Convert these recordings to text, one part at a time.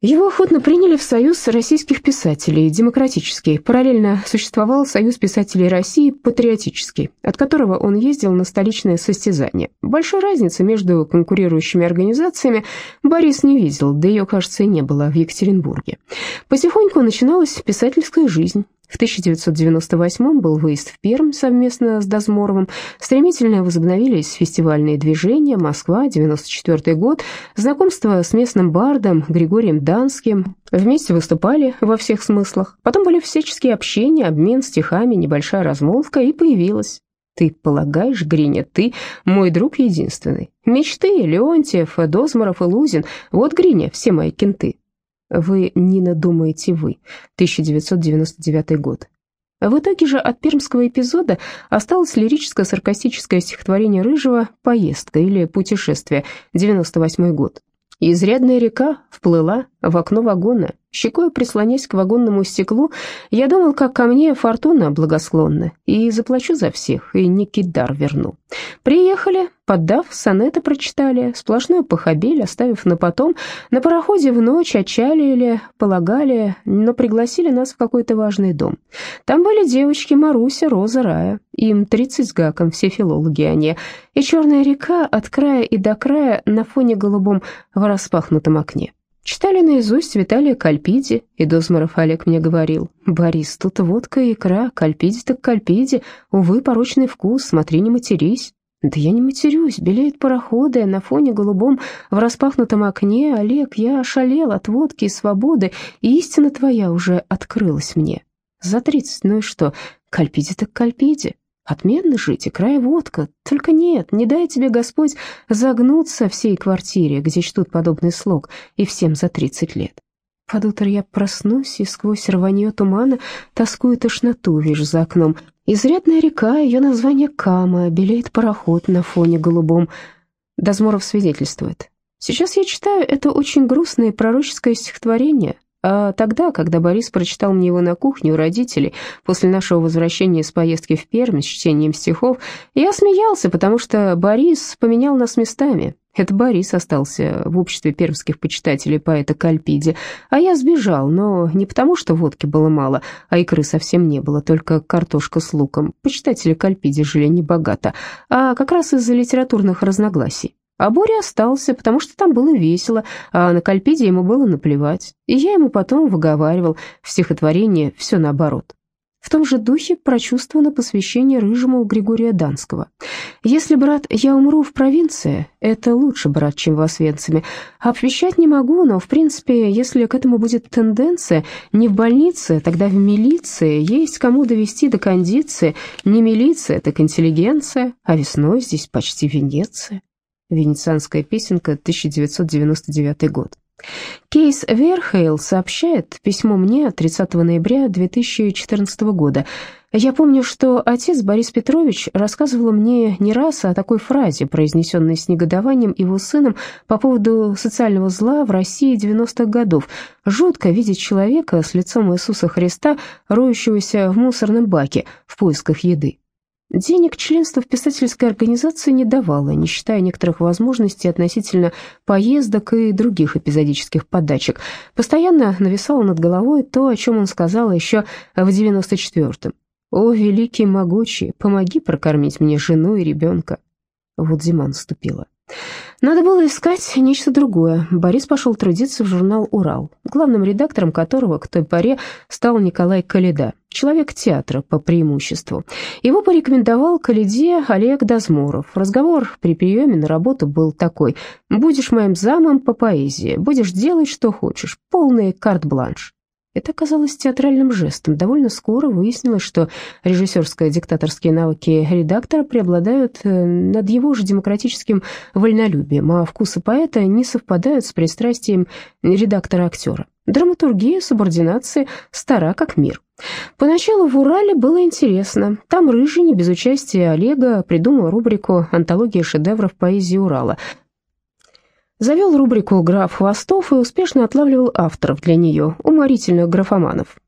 Его охотно приняли в Союз российских писателей, демократический. Параллельно существовал Союз писателей России, патриотический, от которого он ездил на столичные состязания. Большой разницы между конкурирующими организациями Борис не видел, да ее, кажется, и не было в Екатеринбурге. Потихоньку начиналась писательская жизнь. В 1998 был выезд в Пермь совместно с Дозморовым, стремительно возобновились фестивальные движения, Москва, 94 год, знакомство с местным бардом Григорием Данским, вместе выступали во всех смыслах, потом были всяческие общения, обмен стихами, небольшая размолвка, и появилась. «Ты полагаешь, Гриня, ты мой друг единственный. Мечты, Леонтьев, Дозморов и Лузин, вот, Гриня, все мои кенты». «Вы не надумаете вы», 1999 год. В итоге же от пермского эпизода осталось лирическо-саркастическое стихотворение Рыжего «Поездка» или «Путешествие», 98 год. Изрядная река вплыла в окно вагона. Щекой прислонясь к вагонному стеклу, я думал, как ко мне фортуна благосклонна, и заплачу за всех, и некий дар верну. Приехали, поддав, сонеты прочитали, сплошную похабель, оставив на потом. На пароходе в ночь отчалили, полагали, но пригласили нас в какой-то важный дом. Там были девочки Маруся, Роза, Рая, им 30 с гаком, все филологи они, и черная река от края и до края на фоне голубом в распахнутом окне. Читали наизусть Виталия Кальпиди, и Дозморов Олег мне говорил: «Борис, тут водка и икра, Кальпиди так Кальпиди, увы, порочный вкус, смотри, не матерись». Да я не матерюсь, белеют пароходы на фоне голубом в распахнутом окне. Олег, я ошалел от водки и свободы, и истина твоя уже открылась мне. За 30, ну и что, Кальпиди так Кальпиди. Отменно жить, икра и водка. Только нет, не дай тебе Господь загнуться всей квартире, где чтут подобный слог, и всем за 30 лет. Под утро я проснусь, и сквозь рванье тумана тоскую тошноту вижу за окном. Изрядная река, ее название Кама, белеет пароход на фоне голубом. Дозморов свидетельствует. Сейчас я читаю это очень грустное и пророческое стихотворение. А тогда, когда Борис прочитал мне его на кухне у родителей, после нашего возвращения из поездки в Пермь с чтением стихов, я смеялся, потому что Борис поменял нас местами. Это Борис остался в обществе пермских почитателей поэта Кальпиди, а я сбежал, но не потому, что водки было мало, а икры совсем не было, только картошка с луком. Почитатели Кальпиди жили небогато, а как раз из-за литературных разногласий. А Боря остался, потому что там было весело, а на Кальпиди ему было наплевать. И я ему потом выговаривал в стихотворении все наоборот. В том же духе прочувствовано посвящение Рыжему Григория Данского. «Если, брат, я умру в провинции, это лучше, брат, чем в Освенциме. Обещать не могу, но, в принципе, если к этому будет тенденция, не в больнице, тогда в милиции, есть кому довести до кондиции. Не милиция, так интеллигенция, а весной здесь почти Венеция». Венецианская песенка, 1999 год. Кейс Верхейл сообщает письмо мне 30 ноября 2014 года. Я помню, что отец Борис Петрович рассказывал мне не раз о такой фразе, произнесенной с негодованием его сыном по поводу социального зла в России 90-х годов. Жутко видеть человека с лицом Иисуса Христа, роющегося в мусорном баке в поисках еды. Денег членство в писательской организации не давало, не считая некоторых возможностей относительно поездок и других эпизодических подачек. Постоянно нависало над головой то, о чем он сказал еще в 94-м. «О, великий могучий, помоги прокормить мне жену и ребенка». Вот зима наступила. Надо было искать нечто другое. Борис пошел трудиться в журнал «Урал», главным редактором которого к той поре стал Николай Коляда, человек театра по преимуществу. Его порекомендовал Коляде Олег Дозморов. Разговор при приеме на работу был такой: «Будешь моим замом по поэзии, будешь делать, что хочешь, полный карт-бланш». Это оказалось театральным жестом. Довольно скоро выяснилось, что режиссерско-диктаторские навыки редактора преобладают над его же демократическим вольнолюбием, а вкусы поэта не совпадают с пристрастием редактора-актера. Драматургия субординации стара как мир. Поначалу в «Урале» было интересно. Там Рыжий, не без участия Олега, придумал рубрику «Антология шедевров поэзии Урала». Завел рубрику «Граф Хвостов» и успешно отлавливал авторов для нее, уморительных графоманов.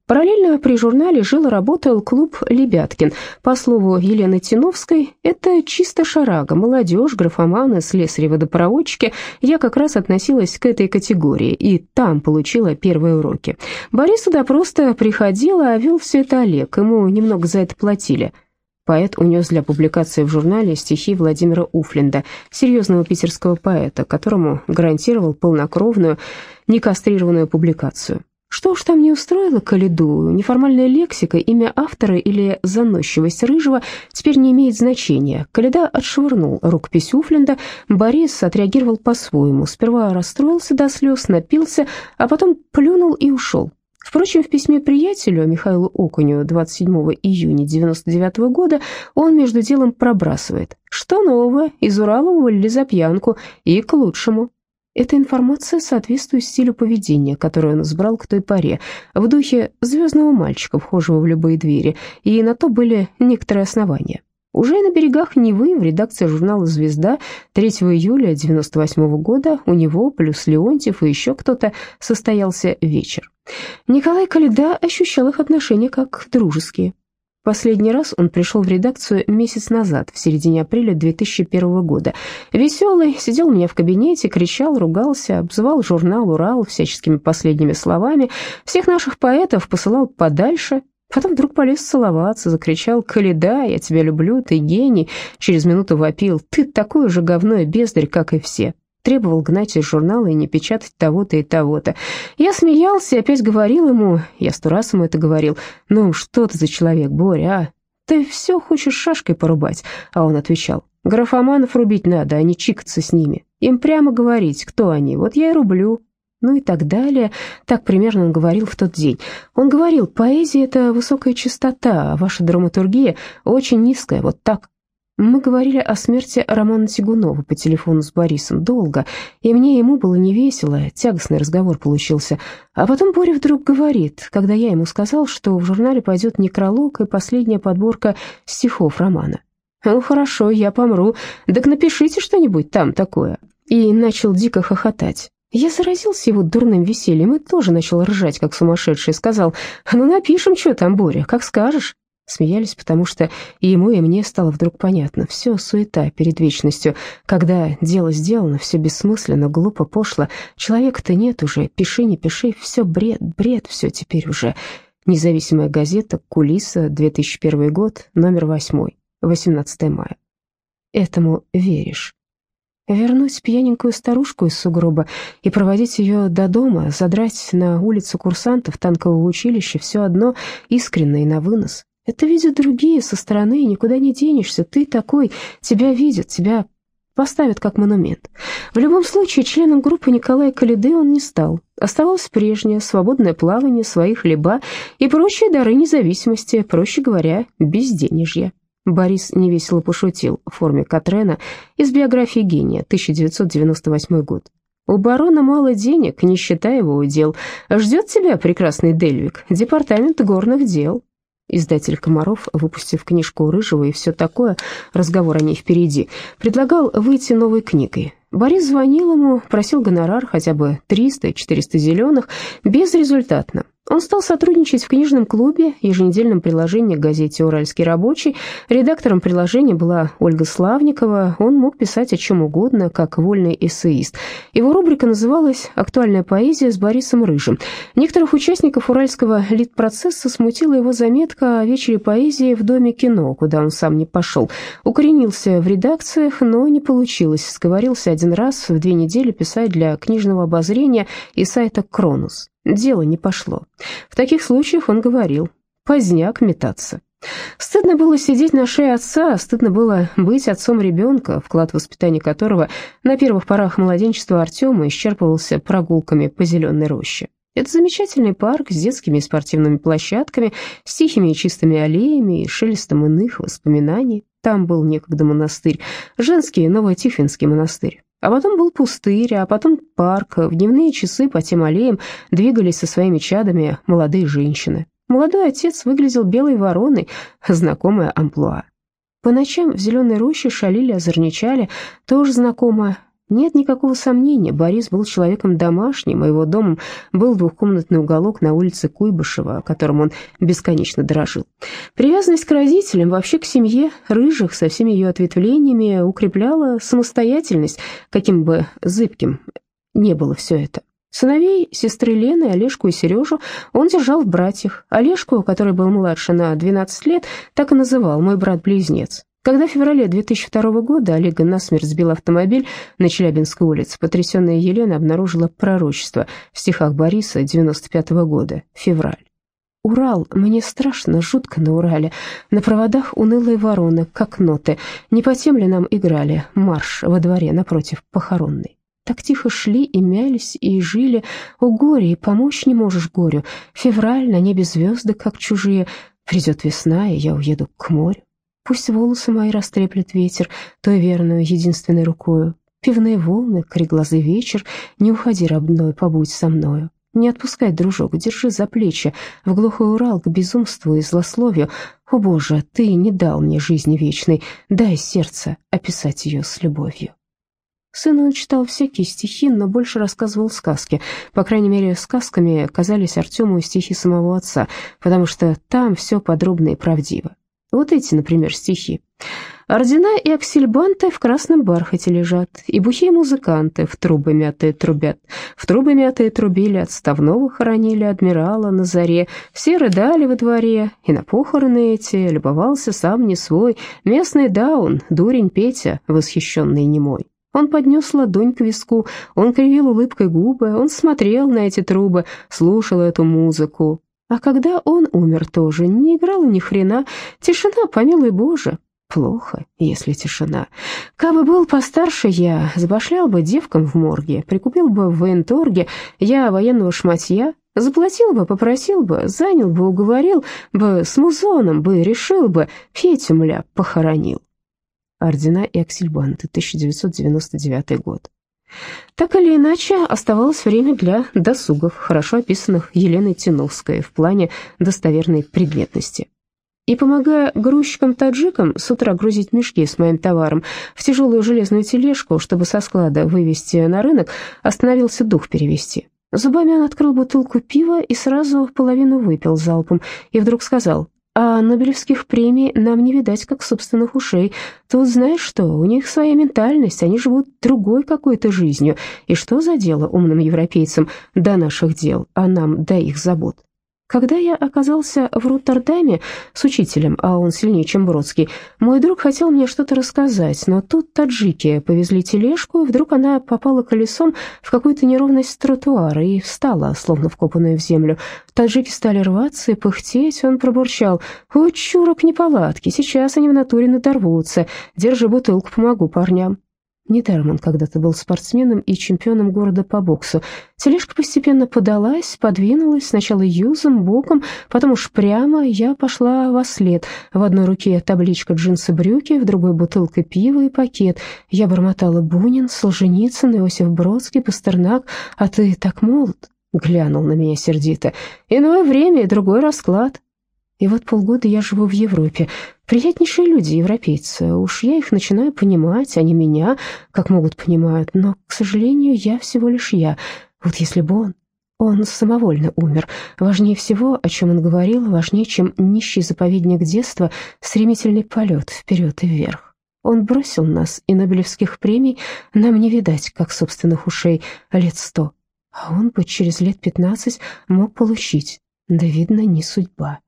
Параллельно при журнале жил и работал клуб «Лебяткин». По слову Елены Тиновской, это чисто шарага, молодежь, графоманы, слесари-водопроводчики. Я как раз относилась к этой категории и там получила первые уроки. Борис туда просто приходил, а вел все это Олег, ему немного за это платили. Поэт унес для публикации в журнале стихи Владимира Уфлинда, серьезного питерского поэта, которому гарантировал полнокровную, некастрированную публикацию. Что уж там не устроило Каледу, неформальная лексика, имя автора или заносчивость Рыжего теперь не имеет значения. Каледа отшвырнул рукопись Уфлинда, Борис отреагировал по-своему. Сперва расстроился до слез, напился, а потом плюнул и ушел. Впрочем, в письме приятелю Михаилу Окуню 27 июня 1999 года он между делом пробрасывает: «Что нового? Из Урала уволили за пьянку, и к лучшему». Эта информация соответствует стилю поведения, который он избрал к той поре, в духе звездного мальчика, вхожего в любые двери, и на то были некоторые основания. Уже на берегах Невы, в редакции журнала «Звезда», 3 июля 1998 года у него, плюс Леонтьев и еще кто-то, состоялся вечер. Николай Каледа ощущал их отношения как дружеские. Последний раз он пришел в редакцию месяц назад, в середине апреля 2001 года. Веселый, сидел у меня в кабинете, кричал, ругался, обзывал журнал «Урал» всяческими последними словами, всех наших поэтов посылал подальше. Потом вдруг полез целоваться, закричал: «Каледа, я тебя люблю, ты гений!» Через минуту вопил: «Ты такое же говно и бездарь, как и все!» Требовал гнать из журнала и не печатать того-то и того-то. Я смеялся и опять говорил ему, я 100 раз ему это говорил: «Ну, что ты за человек, Боря, а? Ты все хочешь шашкой порубать?» А он отвечал: «Графоманов рубить надо, а не чикаться с ними. Им прямо говорить, кто они, вот я и рублю». Ну и так далее. Так примерно он говорил в тот день. Он говорил: «Поэзия — это высокая чистота, а ваша драматургия очень низкая, вот так». Мы говорили о смерти Романа Тягунова по телефону с Борисом долго, и мне и ему было невесело, тягостный разговор получился. А потом Боря вдруг говорит, когда я ему сказал, что в журнале пойдет некролог и последняя подборка стихов романа: «Ну хорошо, я помру, так напишите что-нибудь там такое». И начал дико хохотать. Я заразился его дурным весельем и тоже начал ржать, как сумасшедший, сказал: «Ну напишем, что там, Боря, как скажешь». Смеялись, потому что и ему, и мне стало вдруг понятно: все суета перед вечностью. Когда дело сделано, все бессмысленно, глупо, пошло. Человека-то нет уже, пиши, не пиши, все бред, бред, все теперь уже. Независимая газета, «Кулиса», 2001 год, номер 8, 18 мая. Этому веришь. Вернуть пьяненькую старушку из сугроба и проводить ее до дома, задрать на улицу курсантов танкового училища, все одно искренне и на вынос. Это видят другие со стороны, никуда не денешься. Ты такой, тебя видят, тебя поставят как монумент. В любом случае, членом группы Николая Каледы он не стал. Оставалось прежнее свободное плавание, свои хлеба и прочие дары независимости, проще говоря, безденежье. Борис невесело пошутил в форме Катрена из биографии гения, 1998 год. «У барона мало денег, не считая его удел. Ждет тебя, прекрасный Дельвик, департамент горных дел». Издатель Комаров, выпустив книжку Рыжего и все такое, разговор о ней впереди, предлагал выйти новой книгой. Борис звонил ему, просил гонорар хотя бы 300-400 зеленых, безрезультатно. Он стал сотрудничать в книжном клубе, еженедельном приложении к газете «Уральский рабочий». Редактором приложения была Ольга Славникова. Он мог писать о чем угодно, как вольный эссеист. Его рубрика называлась «Актуальная поэзия» с Борисом Рыжим. Некоторых участников уральского литпроцесса смутила его заметка о вечере поэзии в Доме кино, куда он сам не пошел. Укоренился в редакциях, но не получилось. Сговорился один раз в 2 недели писать для книжного обозрения и сайта «Кронус». Дело не пошло. В таких случаях он говорил: «Поздняк метаться». Стыдно было сидеть на шее отца, стыдно было быть отцом ребенка, вклад в воспитание которого на первых порах младенчества Артема исчерпывался прогулками по зеленой роще. Это замечательный парк с детскими и спортивными площадками, с тихими и чистыми аллеями и шелестом иных воспоминаний. Там был некогда монастырь, женский Новотихвинский монастырь. А потом был пустырь, а потом парк. В дневные часы по тем аллеям двигались со своими чадами молодые женщины. Молодой отец выглядел белой вороной, знакомая амплуа. По ночам в зеленой роще шалили, озорничали, тоже знакомо. Нет никакого сомнения, Борис был человеком домашним, и его домом был двухкомнатный уголок на улице Куйбышева, которым он бесконечно дорожил. Привязанность к родителям, вообще к семье Рыжих со всеми ее ответвлениями укрепляла самостоятельность, каким бы зыбким не было все это. Сыновей сестры Лены, Олежку и Сережу, он держал в братьях. Олежку, который был младше на 12 лет, так и называл «мой брат-близнец». Когда в феврале 2002 года Олега насмерть сбил автомобиль на Челябинской улице, потрясенная Елена обнаружила пророчество в стихах Бориса 95 года, февраль. «Урал, мне страшно, жутко на Урале, на проводах унылые вороны, как ноты, не по тем ли нам играли, марш во дворе напротив похоронной. Так тихо шли и мялись, и жили, о горе, и помочь не можешь горю, февраль, на небе звезды, как чужие, придет весна, и я уеду к морю. Пусть волосы мои растреплет ветер, той верную, единственной рукою. Пивные волны, кореглазый вечер, не уходи, родной, побудь со мною. Не отпускай, дружок, держи за плечи, в глухой Урал к безумству и злословию. О, Боже, ты не дал мне жизни вечной, дай сердце описать ее с любовью». Сыну он читал всякие стихи, но больше рассказывал сказки. По крайней мере, сказками казались Артему стихи самого отца, потому что там все подробно и правдиво. Вот эти, например, стихи. «Ордена и аксельбанты в красном бархате лежат, и бухие музыканты в трубы мятые трубят. В трубы мятые трубили, отставного хоронили адмирала на заре. Все рыдали во дворе, и на похороны эти любовался сам не свой местный даун, дурень Петя, восхищенный немой. Он поднес ладонь к виску, он кривил улыбкой губы, он смотрел на эти трубы, слушал эту музыку. А когда он умер тоже, не играла ни хрена, тишина, помилуй Боже». Плохо, если тишина. Кабы был постарше я, забашлял бы девкам в морге, прикупил бы в военторге я военного шматья, заплатил бы, попросил бы, занял бы, уговорил бы, с музоном бы, решил бы, Петю, мля, похоронил. Ордена и аксельбанты, 1999 год. Так или иначе, оставалось время для досугов, хорошо описанных Еленой Тиновской в плане достоверной предметности. И, помогая грузчикам-таджикам с утра грузить мешки с моим товаром в тяжелую железную тележку, чтобы со склада вывести на рынок, остановился дух перевести. Зубами он открыл бутылку пива и сразу половину выпил залпом, и вдруг сказал: «А нобелевских премий нам не видать, как собственных ушей. Тут знаешь что, у них своя ментальность, они живут другой какой-то жизнью. И что за дело умным европейцам до наших дел, а нам до их забот?» Когда я оказался в Роттердаме с учителем, а он сильнее, чем Бродский, мой друг хотел мне что-то рассказать, но тут таджики повезли тележку, и вдруг она попала колесом в какую-то неровность тротуара и встала, словно вкопанная в землю. Таджики стали рваться и пыхтеть, он пробурчал: «О, чурок, неполадки, сейчас они в натуре надорвутся, держи бутылку, помогу парням». Недаром он когда-то был спортсменом и чемпионом города по боксу. Тележка постепенно подалась, подвинулась, сначала юзом, боком, потом уж прямо. Я пошла вослед. В одной руке табличка «Джинсы-брюки», в другой бутылка пива и пакет. Я бормотала: «Бунин, Солженицын, Иосиф Бродский, Пастернак, а ты так молод». Глянул на меня сердито: «Иное время и другой расклад». И вот полгода я живу в Европе. Приятнейшие люди, европейцы. Уж я их начинаю понимать, они меня, как могут, понимают. Но, к сожалению, я всего лишь я. Вот если бы он самовольно умер. Важнее всего, о чем он говорил, важнее, чем нищий заповедник детства, стремительный полет вперед и вверх. Он бросил нас, и нобелевских премий нам не видать, как собственных ушей, лет 100. А он бы через лет 15 мог получить. Да, видно, не судьба.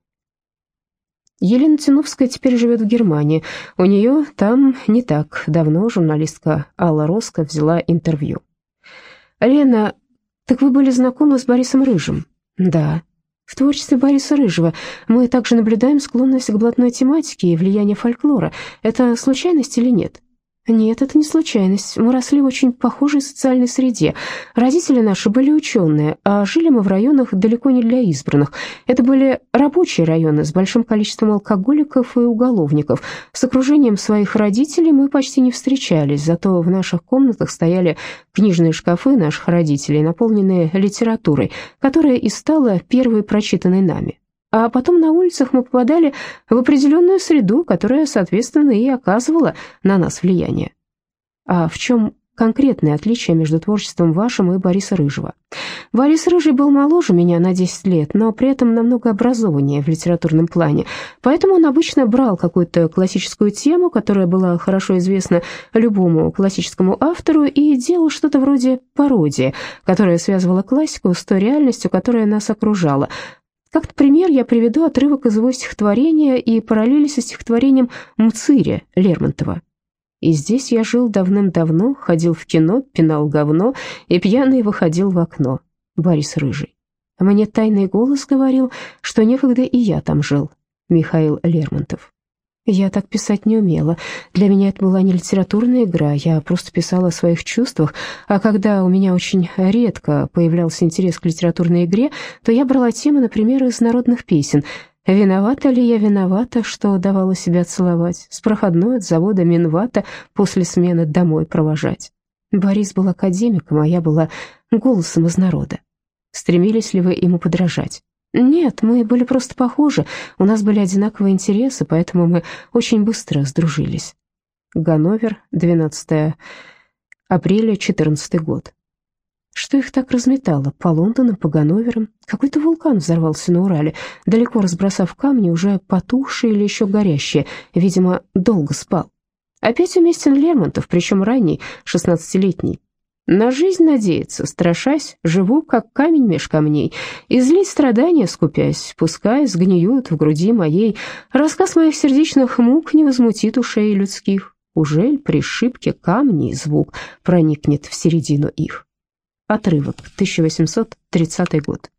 Елена Тиновская теперь живет в Германии. У нее там не так давно журналистка Алла Роско взяла интервью. «Лена, так вы были знакомы с Борисом Рыжим?» «Да». «В творчестве Бориса Рыжего мы также наблюдаем склонность к блатной тематике и влияние фольклора. Это случайность или нет?» «Нет, это не случайность. Мы росли в очень похожей социальной среде. Родители наши были ученые, а жили мы в районах далеко не для избранных. Это были рабочие районы с большим количеством алкоголиков и уголовников. С окружением своих родителей мы почти не встречались, зато в наших комнатах стояли книжные шкафы наших родителей, наполненные литературой, которая и стала первой прочитанной нами. А потом на улицах мы попадали в определенную среду, которая, соответственно, и оказывала на нас влияние». «А в чем конкретные отличия между творчеством вашим и Бориса Рыжего. Борис Рыжий был моложе меня на 10 лет, но при этом намного образованнее в литературном плане, поэтому он обычно брал какую-то классическую тему, которая была хорошо известна любому классическому автору, и делал что-то вроде пародии, которая связывала классику с той реальностью, которая нас окружала. Как пример я приведу отрывок из его стихотворения и параллели со стихотворением «Мцыря» Лермонтова. «И здесь я жил давным-давно, ходил в кино, пинал говно и пьяный выходил в окно». Борис Рыжий. «Мне тайный голос говорил, что некогда и я там жил». Михаил Лермонтов. Я так писать не умела. Для меня это была не литературная игра, я просто писала о своих чувствах, а когда у меня очень редко появлялся интерес к литературной игре, то я брала темы, например, из народных песен. «Виновата ли я виновата, что давала себя целовать, с проходной от завода Минвата после смены домой провожать». Борис был академиком, а я была голосом из народа. Стремились ли вы ему подражать? Нет, мы были просто похожи, у нас были одинаковые интересы, поэтому мы очень быстро сдружились. Ганновер, 12 апреля, 14 год. Что их так разметало? По Лондонам, по Ганноверам? Какой-то вулкан взорвался на Урале, далеко разбросав камни, уже потухшие или еще горящие, видимо, долго спал. Опять уместен Лермонтов, причем ранний, 16-летний. На жизнь надеяться, страшась, живу, как камень меж камней, излить страдания скупясь, пускай сгниют в груди моей, рассказ моих сердечных мук не возмутит ушей людских, ужель при шибке камней звук проникнет в середину их. Отрывок, 1830 год.